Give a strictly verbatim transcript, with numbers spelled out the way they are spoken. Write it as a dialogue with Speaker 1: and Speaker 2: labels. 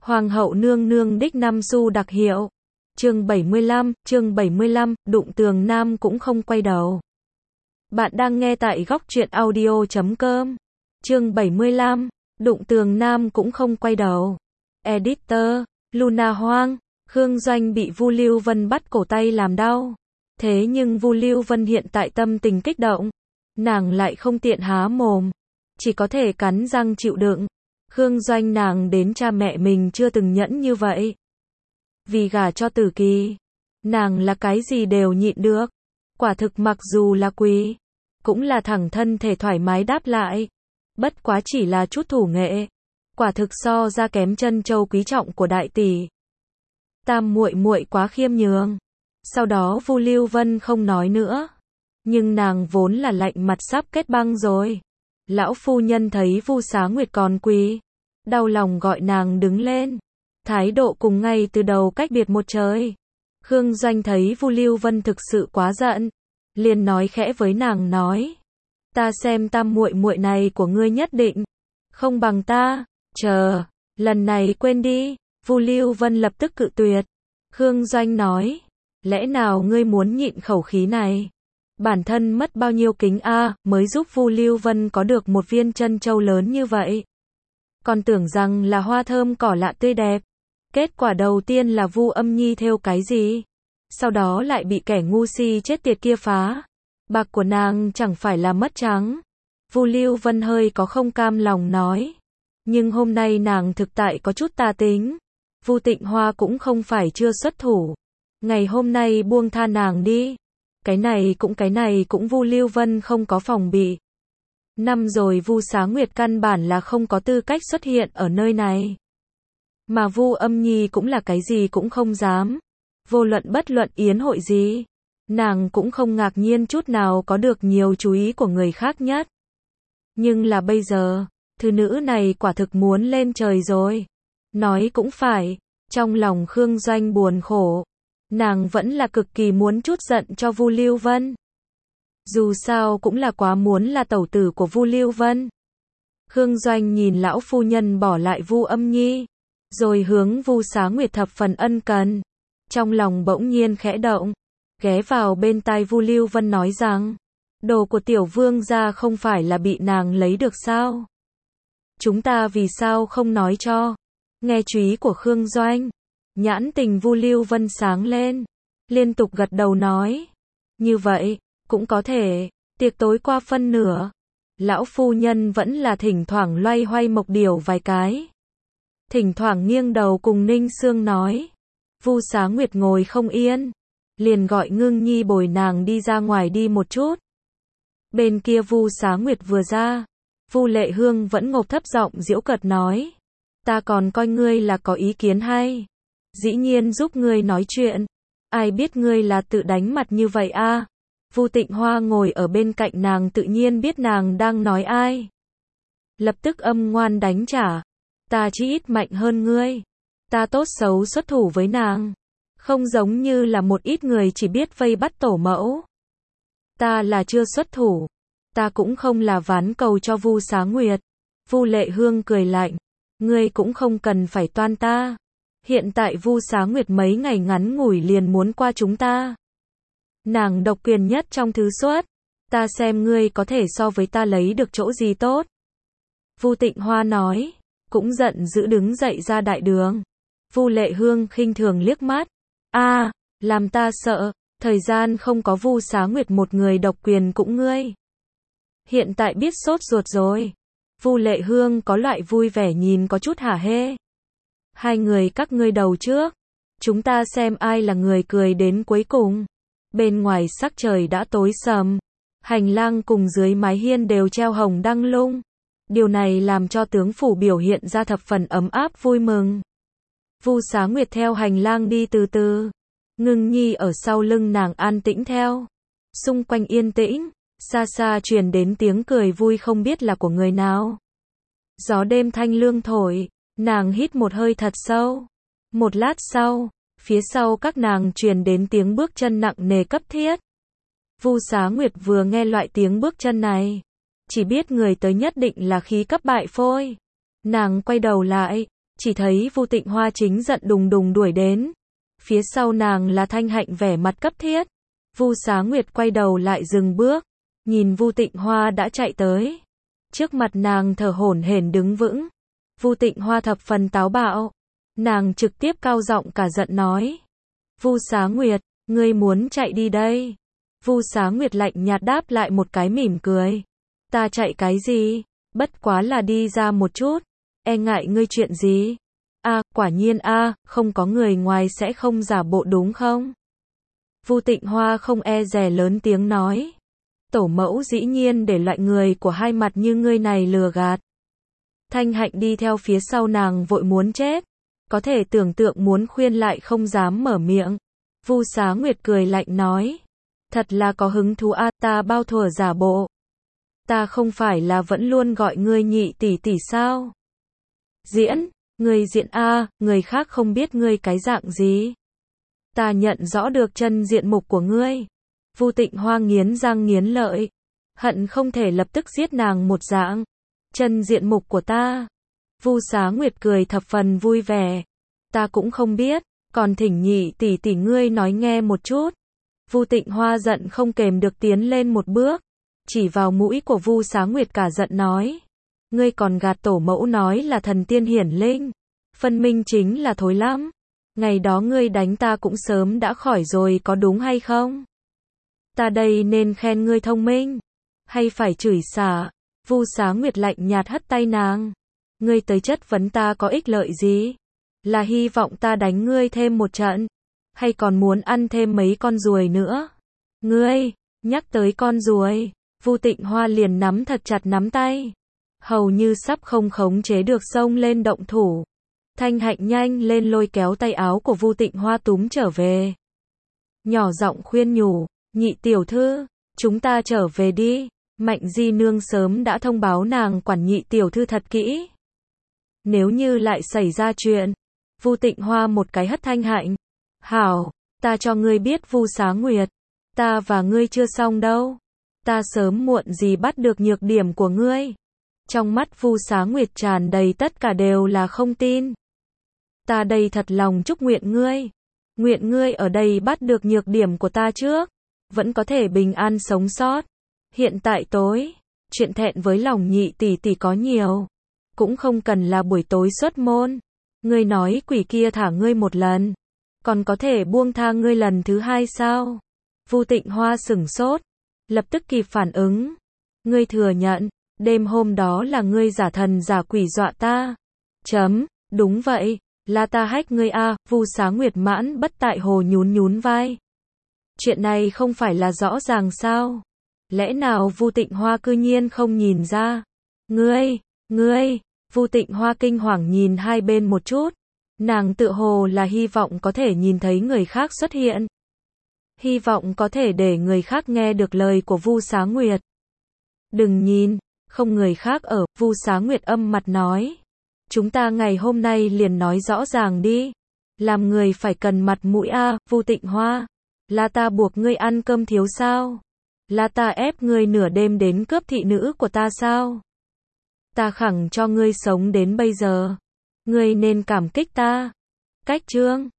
Speaker 1: Hoàng hậu nương nương đích năm xu đặc hiệu. Chương bảy mươi lăm, chương bảy mươi lăm, đụng tường nam cũng không quay đầu. Bạn đang nghe tại góc truyện audio chấm com. Chương bảy mươi lăm, đụng tường nam cũng không quay đầu. Editor, Luna Hoang, Khương Doanh bị Vu Lưu Vân bắt cổ tay làm đau. Thế nhưng Vu Lưu Vân hiện tại tâm tình kích động, nàng lại không tiện há mồm, chỉ có thể cắn răng chịu đựng. Khương Doanh nàng đến cha mẹ mình chưa từng nhẫn như vậy. Vì gả cho Tử Kỳ, nàng là cái gì đều nhịn được. Quả thực mặc dù là quý, cũng là thẳng thân thể thoải mái đáp lại. Bất quá chỉ là chút thủ nghệ, quả thực so ra kém chân châu quý trọng của đại tỷ. Tam muội muội quá khiêm nhường. Sau đó Vu Lưu Vân không nói nữa, nhưng nàng vốn là lạnh mặt sắp kết băng rồi. Lão phu nhân thấy Vu Xá Nguyệt còn quý, đau lòng gọi nàng đứng lên. Thái độ cùng ngay từ đầu cách biệt một trời. Khương Doanh thấy Vu Lưu Vân thực sự quá giận, liền nói khẽ với nàng nói: "Ta xem tam muội muội này của ngươi nhất định không bằng ta, chờ, lần này quên đi." Vu Lưu Vân lập tức cự tuyệt. Khương Doanh nói: "Lẽ nào ngươi muốn nhịn khẩu khí này? Bản thân mất bao nhiêu kính a, mới giúp Vu Lưu Vân có được một viên chân châu lớn như vậy. Còn tưởng rằng là hoa thơm cỏ lạ tươi đẹp. Kết quả đầu tiên là Vu Âm Nhi thêu cái gì? Sau đó lại bị kẻ ngu si chết tiệt kia phá. Bạc của nàng chẳng phải là mất trắng." Vu Lưu Vân hơi có không cam lòng nói. Nhưng hôm nay nàng thực tại có chút tà tính. Vu Tịnh Hoa cũng không phải chưa xuất thủ. Ngày hôm nay buông tha nàng đi. Cái này cũng cái này cũng Vu Lưu Vân không có phòng bị. Năm rồi Vu Xá Nguyệt căn bản là không có tư cách xuất hiện ở nơi này. Mà Vu Âm Nhi cũng là cái gì cũng không dám. Vô luận bất luận yến hội gì, nàng cũng không ngạc nhiên chút nào có được nhiều chú ý của người khác nhất. Nhưng là bây giờ, thứ nữ này quả thực muốn lên trời rồi. Nói cũng phải, trong lòng Khương Doanh buồn khổ. Nàng vẫn là cực kỳ muốn chút giận cho Vu Lưu Vân. Dù sao cũng là quá muốn là tẩu tử của Vu Lưu Vân. Khương Doanh nhìn lão phu nhân bỏ lại Vu Âm Nhi, rồi hướng Vu Xá Nguyệt thập phần ân cần. Trong lòng bỗng nhiên khẽ động, ghé vào bên tai Vu Lưu Vân nói rằng: "Đồ của tiểu vương gia không phải là bị nàng lấy được sao? Chúng ta vì sao không nói cho?" Nghe chúy của Khương Doanh, nhãn tình Vu Lưu Vân sáng lên, liên tục gật đầu nói: "Như vậy, cũng có thể." Tiệc tối qua phân nửa, lão phu nhân vẫn là thỉnh thoảng loay hoay mộc điểu vài cái. Thỉnh thoảng nghiêng đầu cùng Ninh Sương nói. Vu Xá Nguyệt ngồi không yên, liền gọi Ngưng Nhi bồi nàng đi ra ngoài đi một chút. Bên kia Vu Xá Nguyệt vừa ra, Vu Lệ Hương vẫn ngộp thấp giọng giễu cợt nói: "Ta còn coi ngươi là có ý kiến hay, dĩ nhiên giúp ngươi nói chuyện, ai biết ngươi là tự đánh mặt như vậy a." Vu Tịnh Hoa ngồi ở bên cạnh nàng tự nhiên biết nàng đang nói ai. Lập tức âm ngoan đánh trả: "Ta chỉ ít mạnh hơn ngươi, ta tốt xấu xuất thủ với nàng, không giống như là một ít người chỉ biết vây bắt tổ mẫu. Ta là chưa xuất thủ, ta cũng không là ván cầu cho Vu Xá Nguyệt." Vu Lệ Hương cười lạnh: "Ngươi cũng không cần phải toan ta. Hiện tại Vu Xá Nguyệt mấy ngày ngắn ngủi liền muốn qua chúng ta. Nàng độc quyền nhất trong thứ xuất, ta xem ngươi có thể so với ta lấy được chỗ gì tốt." Vu Tịnh Hoa nói, cũng giận dữ đứng dậy ra đại đường. Vu Lệ Hương khinh thường liếc mắt: "A, làm ta sợ, thời gian không có Vu Xá Nguyệt một người độc quyền cũng ngươi. Hiện tại biết sốt ruột rồi." Vu Lệ Hương có loại vui vẻ nhìn có chút hả hê. "Hai người các ngươi đầu trước, chúng ta xem ai là người cười đến cuối cùng." Bên ngoài sắc trời đã tối sầm, hành lang cùng dưới mái hiên đều treo hồng đăng lung. Điều này làm cho tướng phủ biểu hiện ra thập phần ấm áp vui mừng. Vu Xá Nguyệt theo hành lang đi từ từ, Ngưng Nhi ở sau lưng nàng an tĩnh theo. Xung quanh yên tĩnh, xa xa truyền đến tiếng cười vui không biết là của người nào. Gió đêm thanh lương thổi, nàng hít một hơi thật sâu. Một lát sau, phía sau các nàng truyền đến tiếng bước chân nặng nề cấp thiết. Vu Xá Nguyệt vừa nghe loại tiếng bước chân này, chỉ biết người tới nhất định là khí cấp bại phôi. Nàng quay đầu lại, chỉ thấy Vu Tịnh Hoa chính giận đùng đùng đuổi đến. Phía sau nàng là Thanh Hạnh vẻ mặt cấp thiết. Vu Xá Nguyệt quay đầu lại dừng bước, nhìn Vu Tịnh Hoa đã chạy tới. Trước mặt nàng thở hổn hển đứng vững. Vu Tịnh Hoa thập phần táo bạo. Nàng trực tiếp cao giọng cả giận nói. Vu Xá Nguyệt, ngươi muốn chạy đi đây. Vu Xá Nguyệt lạnh nhạt đáp lại một cái mỉm cười. Ta chạy cái gì? Bất quá là đi ra một chút. E ngại ngươi chuyện gì? A, quả nhiên a, không có người ngoài sẽ không giả bộ đúng không? Vu Tịnh Hoa không e dè lớn tiếng nói. Tổ mẫu dĩ nhiên để loại người của hai mặt như ngươi này lừa gạt. Thanh Hạnh đi theo phía sau nàng vội muốn chết. Có thể tưởng tượng muốn khuyên lại không dám mở miệng. Vu Xá Nguyệt cười lạnh nói. Thật là có hứng thú a, ta bao thuở giả bộ. Ta không phải là vẫn luôn gọi ngươi nhị tỷ tỷ sao? Diễn, ngươi diễn a, người khác không biết ngươi cái dạng gì. Ta nhận rõ được chân diện mục của ngươi. Vu Tịnh Hoa nghiến răng nghiến lợi, hận không thể lập tức giết nàng một dạng. Chân diện mục của ta. Vu Xá Nguyệt cười thập phần vui vẻ. Ta cũng không biết, còn thỉnh nhị tỷ tỷ ngươi nói nghe một chút. Vu Tịnh Hoa giận không kềm được tiến lên một bước, chỉ vào mũi của Vu Xá Nguyệt cả giận nói. Ngươi còn gạt tổ mẫu nói là thần tiên hiển linh. Phân minh chính là thối lắm. Ngày đó ngươi đánh ta cũng sớm đã khỏi rồi có đúng hay không? Ta đây nên khen ngươi thông minh, hay phải chửi xả? Vu Xá Nguyệt lạnh nhạt hất tay nàng. Ngươi tới chất vấn ta có ích lợi gì? Là hy vọng ta đánh ngươi thêm một trận? Hay còn muốn ăn thêm mấy con ruồi nữa? Ngươi, nhắc tới con ruồi, Vu Tịnh Hoa liền nắm thật chặt nắm tay. Hầu như sắp không khống chế được xông lên động thủ. Thanh Hạnh nhanh lên lôi kéo tay áo của Vu Tịnh Hoa túm trở về. Nhỏ giọng khuyên nhủ, nhị tiểu thư, chúng ta trở về đi. Mạnh Di Nương sớm đã thông báo nàng quản nhị tiểu thư thật kỹ. Nếu như lại xảy ra chuyện, Vu Tịnh Hoa một cái hất Thanh Hạnh. Hảo, ta cho ngươi biết Vu Xá Nguyệt, ta và ngươi chưa xong đâu. Ta sớm muộn gì bắt được nhược điểm của ngươi. Trong mắt Vu Xá Nguyệt tràn đầy tất cả đều là không tin. Ta đây thật lòng chúc nguyện ngươi. Nguyện ngươi ở đây bắt được nhược điểm của ta trước. Vẫn có thể bình an sống sót. Hiện tại tối, chuyện thẹn với lòng nhị tỷ tỷ có nhiều. Cũng không cần là buổi tối xuất môn. Ngươi nói quỷ kia thả ngươi một lần. Còn có thể buông tha ngươi lần thứ hai sao? Vu Tịnh Hoa sửng sốt. Lập tức kịp phản ứng. Ngươi thừa nhận, đêm hôm đó là ngươi giả thần giả quỷ dọa ta. Chấm, đúng vậy, là ta hách ngươi a. Vu Xá Nguyệt mãn bất tại hồ nhún nhún vai. Chuyện này không phải là rõ ràng sao? Lẽ nào Vu Tịnh Hoa cư nhiên không nhìn ra? Ngươi, ngươi, Vu Tịnh Hoa kinh hoàng nhìn hai bên một chút. Nàng tự hồ là hy vọng có thể nhìn thấy người khác xuất hiện. Hy vọng có thể để người khác nghe được lời của Vu Xá Nguyệt. Đừng nhìn, không người khác ở, Vu Xá Nguyệt âm mặt nói. Chúng ta ngày hôm nay liền nói rõ ràng đi. Làm người phải cần mặt mũi a, Vu Tịnh Hoa. Là ta buộc ngươi ăn cơm thiếu sao? Là ta ép ngươi nửa đêm đến cướp thị nữ của ta sao? Ta khẳng cho ngươi sống đến bây giờ. Ngươi nên cảm kích ta. Cách chương